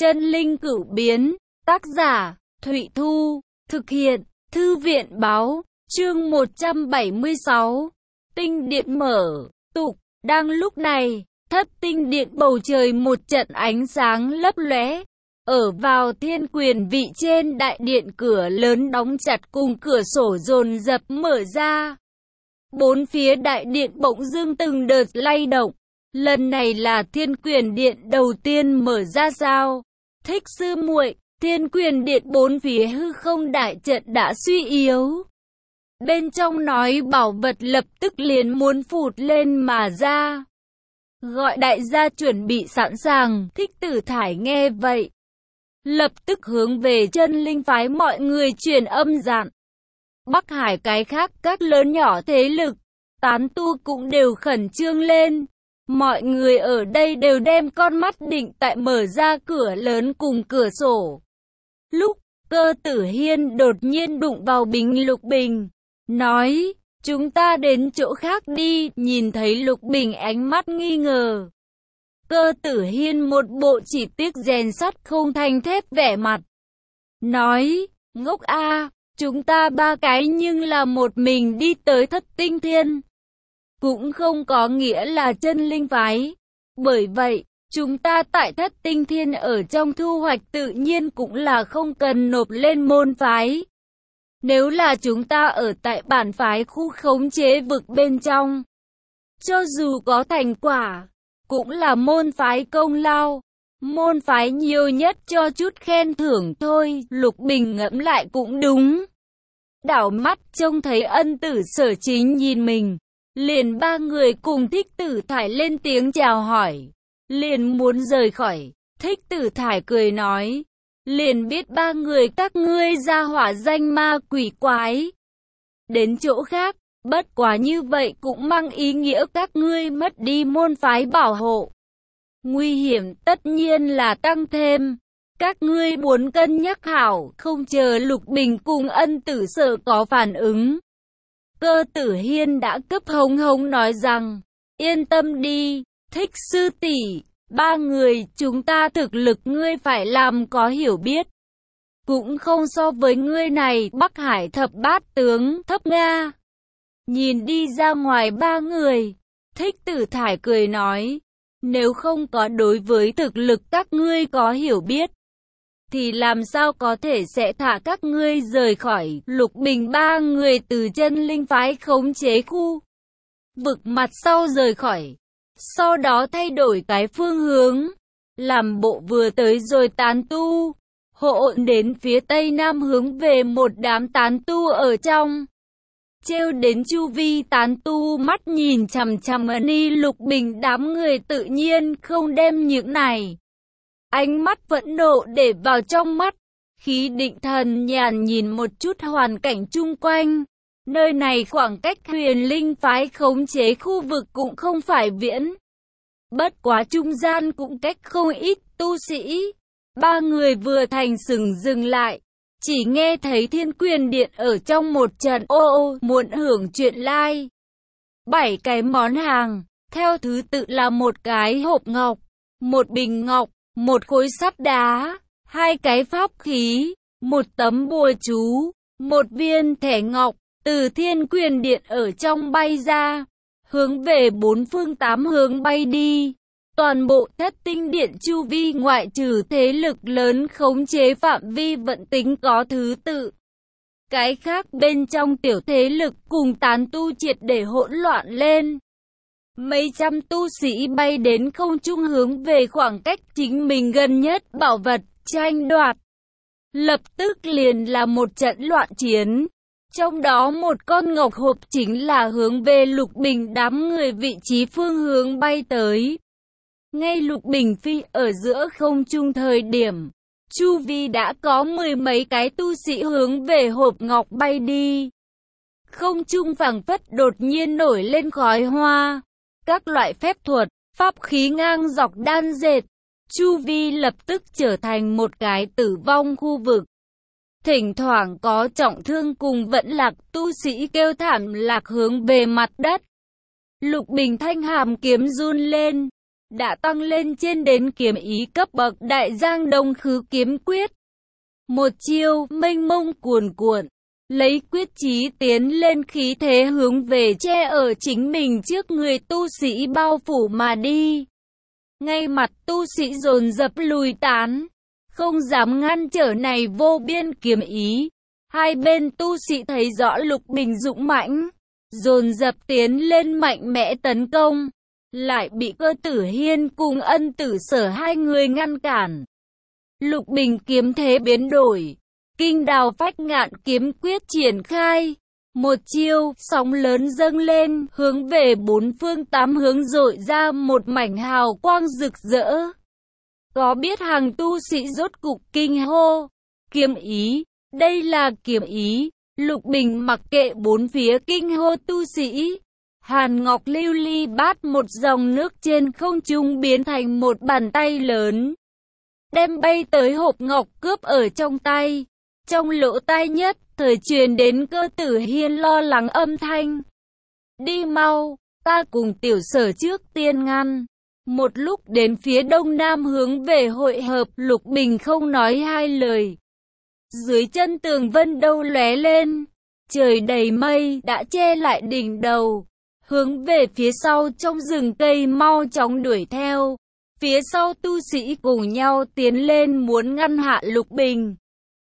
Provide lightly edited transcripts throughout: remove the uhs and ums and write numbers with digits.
Chân linh cửu biến, tác giả, Thụy Thu, thực hiện, Thư viện báo, chương 176, tinh điện mở, tục, đang lúc này, thất tinh điện bầu trời một trận ánh sáng lấp lóe. Ở vào thiên quyền vị trên đại điện cửa lớn đóng chặt cùng cửa sổ dồn dập mở ra. Bốn phía đại điện bỗng dưng từng đợt lay động. Lần này là thiên quyền điện đầu tiên mở ra sao? Thích sư muội, thiên quyền điện bốn phía hư không đại trận đã suy yếu. Bên trong nói bảo vật lập tức liền muốn phụt lên mà ra. Gọi đại gia chuẩn bị sẵn sàng, Thích Tử Thải nghe vậy. Lập tức hướng về chân linh phái mọi người truyền âm dặn. Bắc Hải cái khác các lớn nhỏ thế lực, tán tu cũng đều khẩn trương lên. Mọi người ở đây đều đem con mắt định tại mở ra cửa lớn cùng cửa sổ. Lúc Cơ Tử Hiên đột nhiên đụng vào Bình Lục Bình, nói, chúng ta đến chỗ khác đi, nhìn thấy Lục Bình ánh mắt nghi ngờ. Cơ Tử Hiên một bộ chỉ tiếc rèn sắt không thành thép vẻ mặt. Nói, ngốc a, chúng ta ba cái nhưng là một mình đi tới Thất Tinh Thiên. Cũng không có nghĩa là chân linh phái. Bởi vậy, chúng ta tại Thất Tinh Thiên ở trong thu hoạch tự nhiên cũng là không cần nộp lên môn phái. Nếu là chúng ta ở tại bản phái khu khống chế vực bên trong, cho dù có thành quả, cũng là môn phái công lao. Môn phái nhiều nhất cho chút khen thưởng thôi. Lục Bình ngẫm lại cũng đúng. Đảo mắt trông thấy Ân Tử Sở Chính nhìn mình, liền ba người cùng Thích Tử Thải lên tiếng chào hỏi, liền muốn rời khỏi. Thích Tử Thải cười nói, liền biết ba người các ngươi ra hỏa danh ma quỷ quái. Đến chỗ khác, bất quá như vậy cũng mang ý nghĩa các ngươi mất đi môn phái bảo hộ. Nguy hiểm tất nhiên là tăng thêm. Các ngươi muốn cân nhắc hảo, không chờ Lục Bình cùng Ân Tử Sở có phản ứng. Cơ Tử Hiên đã cấp hống hống nói rằng, yên tâm đi, Thích sư tỷ, ba người chúng ta thực lực ngươi phải làm có hiểu biết. Cũng không so với ngươi này Bắc Hải thập bát tướng thấp Nga. Nhìn đi ra ngoài ba người, Thích Tử Thải cười nói, nếu không có đối với thực lực các ngươi có hiểu biết, thì làm sao có thể sẽ thả các ngươi rời khỏi. Lục Bình ba người từ chân linh phái khống chế khu vực mặt sau rời khỏi, sau đó thay đổi cái phương hướng, làm bộ vừa tới rồi tán tu, hộ đến phía tây nam hướng về một đám tán tu ở trong. Trêu đến chu vi tán tu mắt nhìn chằm chằm Ni Lục Bình đám người tự nhiên không đem những này ánh mắt vẫn nộ để vào trong mắt. Khí định thần nhàn nhìn một chút hoàn cảnh chung quanh. Nơi này khoảng cách huyền linh phái khống chế khu vực cũng không phải viễn. Bất quá trung gian cũng cách không ít tu sĩ. Ba người vừa thành sừng dừng lại. Chỉ nghe thấy thiên quyền điện ở trong một trận ô muốn hưởng chuyện lai. 7 cái món hàng, theo thứ tự là một cái hộp ngọc, một bình ngọc, một khối sắt đá, 2 cái pháp khí, một tấm bùa chú, một viên thẻ ngọc, từ thiên quyền điện ở trong bay ra, hướng về bốn phương tám hướng bay đi. Toàn bộ Thất Tinh Điện chu vi ngoại trừ thế lực lớn khống chế phạm vi vận tính có thứ tự. Cái khác bên trong tiểu thế lực cùng tán tu triệt để hỗn loạn lên. Mấy trăm tu sĩ bay đến không trung hướng về khoảng cách chính mình gần nhất bảo vật tranh đoạt. Lập tức liền là một trận loạn chiến. Trong đó một con ngọc hộp chính là hướng về Lục Bình đám người vị trí phương hướng bay tới. Ngay Lục Bình phi ở giữa không trung thời điểm, chu vi đã có 10 mấy cái tu sĩ hướng về hộp ngọc bay đi. Không trung phảng phất đột nhiên nổi lên khói hoa. Các loại phép thuật, pháp khí ngang dọc đan dệt, chu vi lập tức trở thành một cái tử vong khu vực. Thỉnh thoảng có trọng thương cùng vẫn lạc tu sĩ kêu thảm lạc hướng về mặt đất. Lục Bình thanh hàm kiếm run lên, đã tăng lên trên đến kiếm ý cấp bậc đại giang đông khứ kiếm quyết. Một chiêu mênh mông cuồn cuộn, lấy quyết chí tiến lên, khí thế hướng về che ở chính mình trước người tu sĩ bao phủ mà đi. Ngay mặt tu sĩ dồn dập lùi tán, không dám ngăn trở này vô biên kiếm ý. Hai bên tu sĩ thấy rõ Lục Bình dũng mãnh, dồn dập tiến lên mạnh mẽ tấn công, lại bị Cơ Tử Hiên cùng Ân Tử Sở hai người ngăn cản. Lục Bình kiếm thế biến đổi, Kinh Đào Phách Ngạn kiếm quyết triển khai, một chiêu sóng lớn dâng lên, hướng về bốn phương tám hướng dội ra một mảnh hào quang rực rỡ. Có biết hàng tu sĩ rốt cục kinh hô, kiếm ý, đây là kiếm ý. Lục Bình mặc kệ bốn phía kinh hô tu sĩ. Hàn Ngọc lưu ly bát một dòng nước trên không trung biến thành một bàn tay lớn, đem bay tới hộp ngọc cướp ở trong tay. Trong lỗ tai nhất thời truyền đến Cơ Tử Hiên lo lắng âm thanh. Đi mau, ta cùng Tiểu Sở trước tiên ngăn. Một lúc đến phía đông nam hướng về hội hợp. Lục Bình không nói hai lời. Dưới chân tường vân đâu lóe lên, trời đầy mây đã che lại đỉnh đầu. Hướng về phía sau trong rừng cây mau chóng đuổi theo. Phía sau tu sĩ cùng nhau tiến lên muốn ngăn hạ Lục Bình.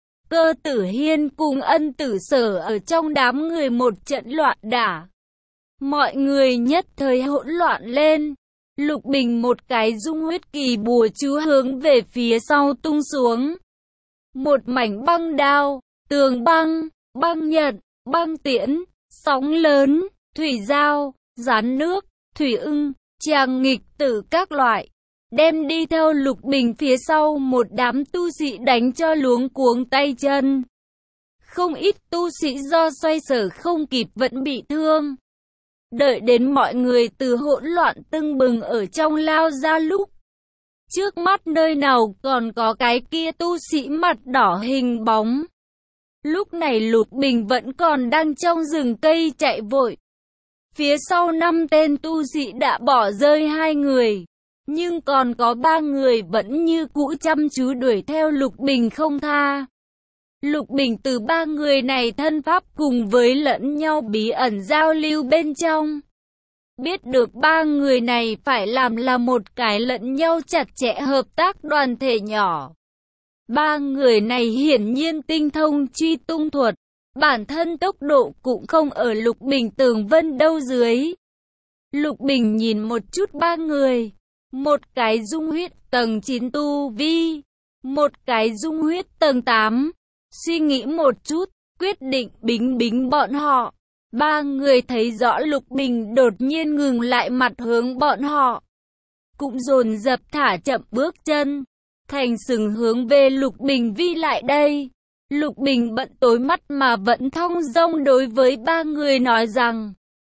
Cơ Tử Hiên cùng Ân Tử Sở ở trong đám người một trận loạn đả. Mọi người nhất thời hỗn loạn lên. Lục Bình một cái dung huyết kỳ bùa chú hướng về phía sau tung xuống. Một mảnh băng đao, tường băng, băng nhật, băng tiễn, sóng lớn, thủy giao, gián nước, thủy ưng, tràng nghịch tử các loại, đem đi theo Lục Bình phía sau một đám tu sĩ đánh cho luống cuống tay chân. Không ít tu sĩ do xoay sở không kịp vẫn bị thương. Đợi đến mọi người từ hỗn loạn tưng bừng ở trong lao ra lúc, trước mắt nơi nào còn có cái kia tu sĩ mặt đỏ hình bóng. Lúc này Lục Bình vẫn còn đang trong rừng cây chạy vội. Phía sau 5 tên tu sĩ đã bỏ rơi 2 người, nhưng còn có 3 người vẫn như cũ chăm chú đuổi theo Lục Bình không tha. Lục Bình từ 3 người này thân pháp cùng với lẫn nhau bí ẩn giao lưu bên trong. Biết được 3 người này phải làm là một cái lẫn nhau chặt chẽ hợp tác đoàn thể nhỏ. 3 người này hiển nhiên tinh thông truy tung thuật, bản thân tốc độ cũng không ở Lục Bình tường vân đâu dưới. Lục Bình nhìn một chút 3 người, một cái dung huyết tầng 9 tu vi, một cái dung huyết tầng 8, suy nghĩ một chút, quyết định bính bính bọn họ. 3 người thấy rõ Lục Bình đột nhiên ngừng lại mặt hướng bọn họ, cũng dồn dập thả chậm bước chân, thành sừng hướng về Lục Bình vi lại đây. Lục Bình bận tối mắt mà vẫn thong dong đối với 3 người nói rằng: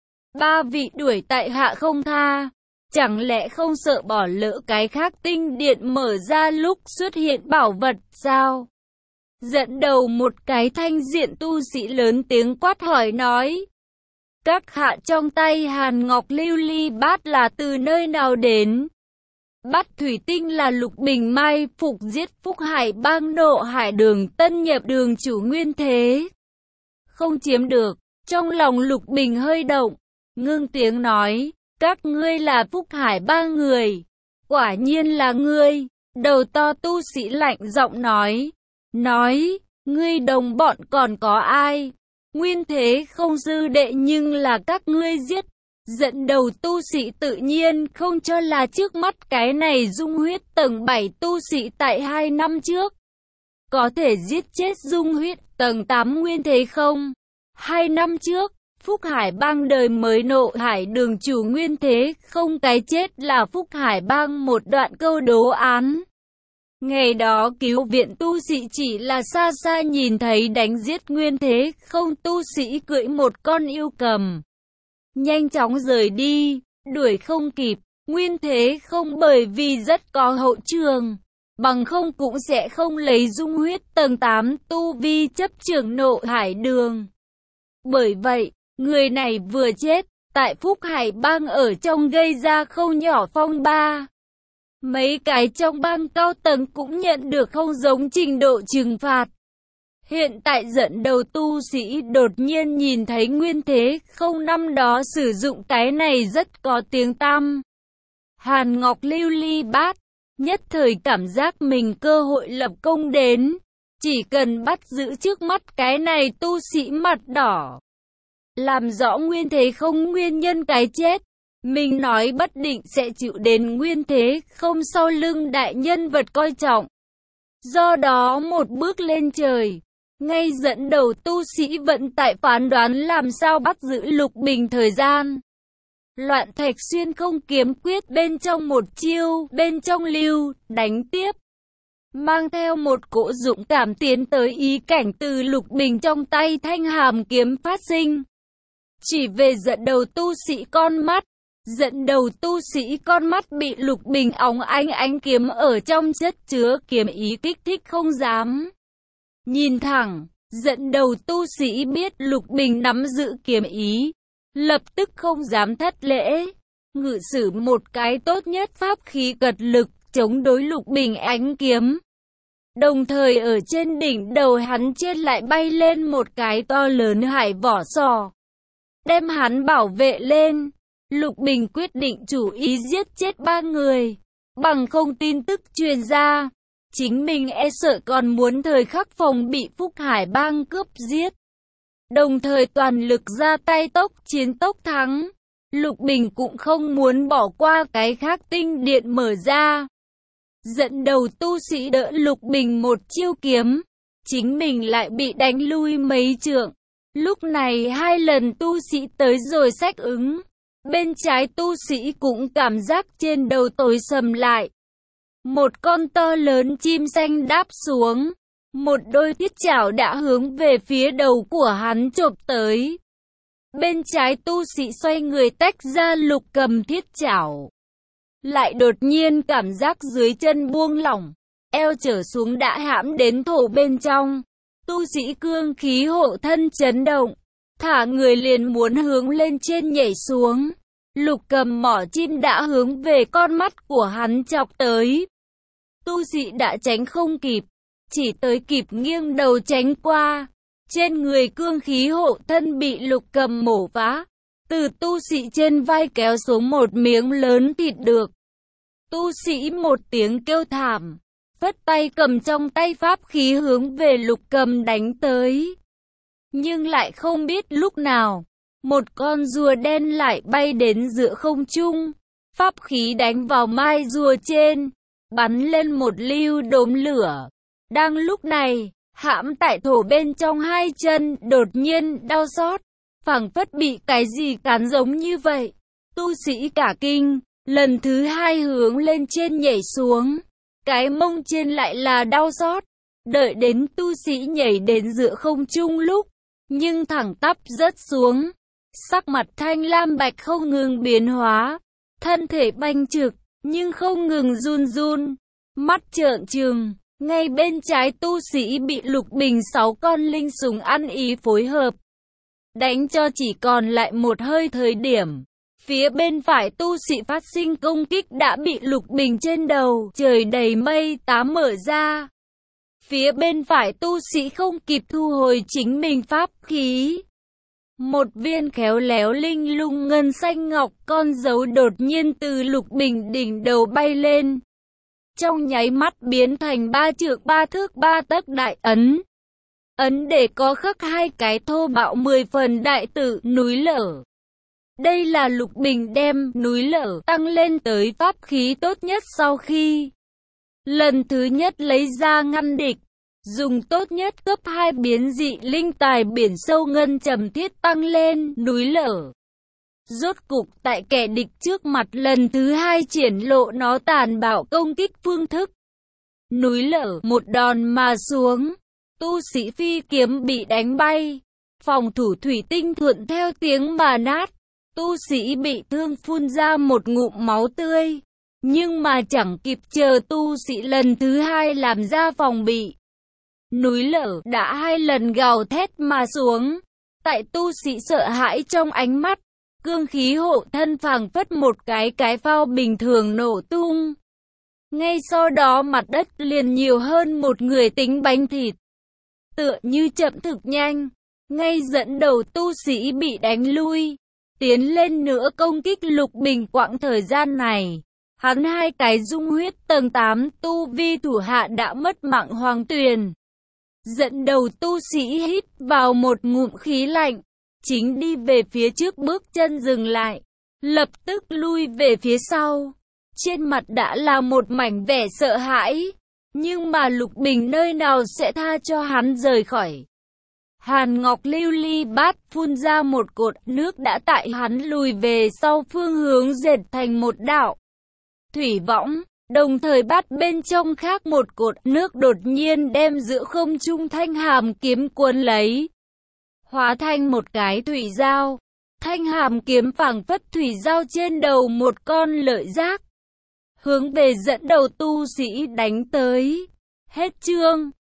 3 vị đuổi tại hạ không tha, chẳng lẽ không sợ bỏ lỡ cái khác tinh điện mở ra lúc xuất hiện bảo vật sao? Dẫn đầu một cái thanh diện tu sĩ lớn tiếng quát hỏi nói: các hạ trong tay Hàn Ngọc lưu ly bát là từ nơi nào đến? Bát thủy tinh là Lục Bình mai phục giết Phúc Hải bang Nộ Hải đường tân nhập đường chủ nguyên thế, không chiếm được. Trong lòng Lục Bình hơi động, ngưng tiếng nói: các ngươi là Phúc Hải bang người? Quả nhiên là ngươi. Đầu to tu sĩ lạnh giọng nói: ngươi đồng bọn còn có ai? Nguyên thế không dư đệ nhưng là các ngươi giết. Dẫn đầu tu sĩ tự nhiên không cho là trước mắt cái này dung huyết tầng 7 tu sĩ tại 2 năm trước có thể giết chết dung huyết tầng 8 nguyên thế không? 2 năm trước, Phúc Hải bang đời mới Nộ Hải đường chủ nguyên thế không cái chết là Phúc Hải bang một đoạn câu đố án. Ngày đó cứu viện tu sĩ chỉ là xa xa nhìn thấy đánh giết nguyên thế không, tu sĩ cưỡi một con yêu cầm, nhanh chóng rời đi, đuổi không kịp. Nguyên thế không bởi vì rất có hậu trường, bằng không cũng sẽ không lấy dung huyết tầng 8 tu vi chấp trưởng Nộ Hải đường. Bởi vậy, người này vừa chết, tại Phúc Hải bang ở trong gây ra không nhỏ phong ba. Mấy cái trong bang cao tầng cũng nhận được không giống trình độ trừng phạt. Hiện tại dẫn đầu tu sĩ đột nhiên nhìn thấy Nguyên Thế Không năm đó sử dụng cái này rất có tiếng tăm. Hàn Ngọc lưu ly bát, nhất thời cảm giác mình cơ hội lập công đến. Chỉ cần bắt giữ trước mắt cái này tu sĩ mặt đỏ, làm rõ Nguyên Thế Không nguyên nhân cái chết, mình nói bất định sẽ chịu đến Nguyên Thế Không sau lưng đại nhân vật coi trọng. Do đó một bước lên trời, ngay dẫn đầu tu sĩ vận tại phán đoán làm sao bắt giữ Lục Bình thời gian. Loạn Thạch Xuyên không kiếm quyết bên trong một chiêu, bên trong lưu, đánh tiếp. Mang theo một cỗ dũng cảm tiến tới ý cảnh từ Lục Bình trong tay thanh hàm kiếm phát sinh. Chỉ về dẫn đầu tu sĩ con mắt. Dẫn đầu tu sĩ con mắt bị Lục Bình óng ánh kiếm ở trong chất chứa kiếm ý kích thích không dám nhìn thẳng. Dẫn đầu tu sĩ biết Lục Bình nắm giữ kiếm ý, lập tức không dám thất lễ, ngự sử một cái tốt nhất pháp khí cật lực chống đối Lục Bình ánh kiếm. Đồng thời ở trên đỉnh đầu hắn trên lại bay lên một cái to lớn hải vỏ sò, đem hắn bảo vệ lên. Lục Bình quyết định chủ ý giết chết 3 người, bằng không tin tức truyền ra, chính mình e sợ còn muốn thời khắc phòng bị Phúc Hải bang cướp giết. Đồng thời toàn lực ra tay tốc chiến tốc thắng. Lục Bình cũng không muốn bỏ qua cái khác tinh điện mở ra. Dẫn đầu tu sĩ đỡ Lục Bình một chiêu kiếm, chính mình lại bị đánh lui mấy trượng. Lúc này 2 lần tu sĩ tới rồi sách ứng. Bên trái tu sĩ cũng cảm giác trên đầu tối sầm lại. Một con to lớn chim xanh đáp xuống. Một đôi thiết chảo đã hướng về phía đầu của hắn chộp tới. Bên trái tu sĩ xoay người tách ra Lục Cầm thiết chảo. Lại đột nhiên cảm giác dưới chân buông lỏng. Eo trở xuống đã hãm đến thổ bên trong. Tu sĩ cương khí hộ thân chấn động. Thả người liền muốn hướng lên trên nhảy xuống. Lục Cầm mỏ chim đã hướng về con mắt của hắn chọc tới. Tu sĩ đã tránh không kịp, chỉ tới kịp nghiêng đầu tránh qua. Trên người cương khí hộ thân bị Lục Cầm mổ vá, từ tu sĩ trên vai kéo xuống một miếng lớn thịt được. Tu sĩ một tiếng kêu thảm, phất tay cầm trong tay pháp khí hướng về Lục Cầm đánh tới. Nhưng lại không biết lúc nào, một con rùa đen lại bay đến giữa không trung, pháp khí đánh vào mai rùa trên, bắn lên một lưu đốm lửa. Đang lúc này, hãm tại thổ bên trong 2 chân đột nhiên đau xót, phảng phất bị cái gì cắn giống như vậy. Tu sĩ cả kinh, lần thứ 2 hướng lên trên nhảy xuống, cái mông trên lại là đau xót. Đợi đến tu sĩ nhảy đến giữa không trung lúc, nhưng thẳng tắp rớt xuống. Sắc mặt thanh lam bạch không ngừng biến hóa, thân thể banh trực, nhưng không ngừng run run, mắt trợn trừng. Ngay bên trái tu sĩ bị Lục Bình 6 con linh sủng ăn ý phối hợp, đánh cho chỉ còn lại một hơi thời điểm. Phía bên phải tu sĩ phát sinh công kích đã bị Lục Bình trên đầu trời đầy mây tám mở ra. Phía bên phải tu sĩ không kịp thu hồi chính mình pháp khí. Một viên khéo léo linh lung ngân xanh ngọc con dấu đột nhiên từ Lục Bình đỉnh đầu bay lên. Trong nháy mắt biến thành 3 trượng 3 thước 3 tấc đại ấn. Ấn để có khắc 2 cái thô bạo 10 phần đại tự núi lở. Đây là Lục Bình đem núi lở tăng lên tới pháp khí tốt nhất sau khi lần thứ nhất lấy ra ngăn địch. Dùng tốt nhất cấp 2 biến dị linh tài biển sâu ngân trầm thiết tăng lên núi lở. Rốt cục tại kẻ địch trước mặt lần thứ 2 triển lộ nó tàn bạo công kích phương thức. Núi lở một đòn mà xuống, tu sĩ phi kiếm bị đánh bay, phòng thủ thủy tinh thuận theo tiếng mà nát, tu sĩ bị thương phun ra một ngụm máu tươi, nhưng mà chẳng kịp chờ tu sĩ lần thứ 2 làm ra phòng bị. Núi lở đã 2 lần gào thét mà xuống, tại tu sĩ sợ hãi trong ánh mắt, cương khí hộ thân phảng phất một cái phao bình thường nổ tung. Ngay sau đó mặt đất liền nhiều hơn một người tính bánh thịt. Tựa như chậm thực nhanh, ngay dẫn đầu tu sĩ bị đánh lui, tiến lên nữa công kích Lục Bình. Quãng thời gian này, hắn hai cái dung huyết tầng 8 tu vi thủ hạ đã mất mạng. Hoàng Tuyền dẫn đầu tu sĩ hít vào một ngụm khí lạnh, chính đi về phía trước, bước chân dừng lại, lập tức lui về phía sau. Trên mặt đã là một mảnh vẻ sợ hãi, nhưng mà Lục Bình nơi nào sẽ tha cho hắn rời khỏi. Hàn Ngọc lưu ly bát phun ra một cột nước đã tại hắn lùi về sau phương hướng dệt thành một đạo thủy võng, đồng thời bát bên trong khác một cột nước đột nhiên đem giữa không trung thanh hàm kiếm cuốn lấy, hóa thành một cái thủy dao. Thanh hàm kiếm phảng phất thủy dao trên đầu một con lợi giác, hướng về dẫn đầu tu sĩ đánh tới. Hết chương.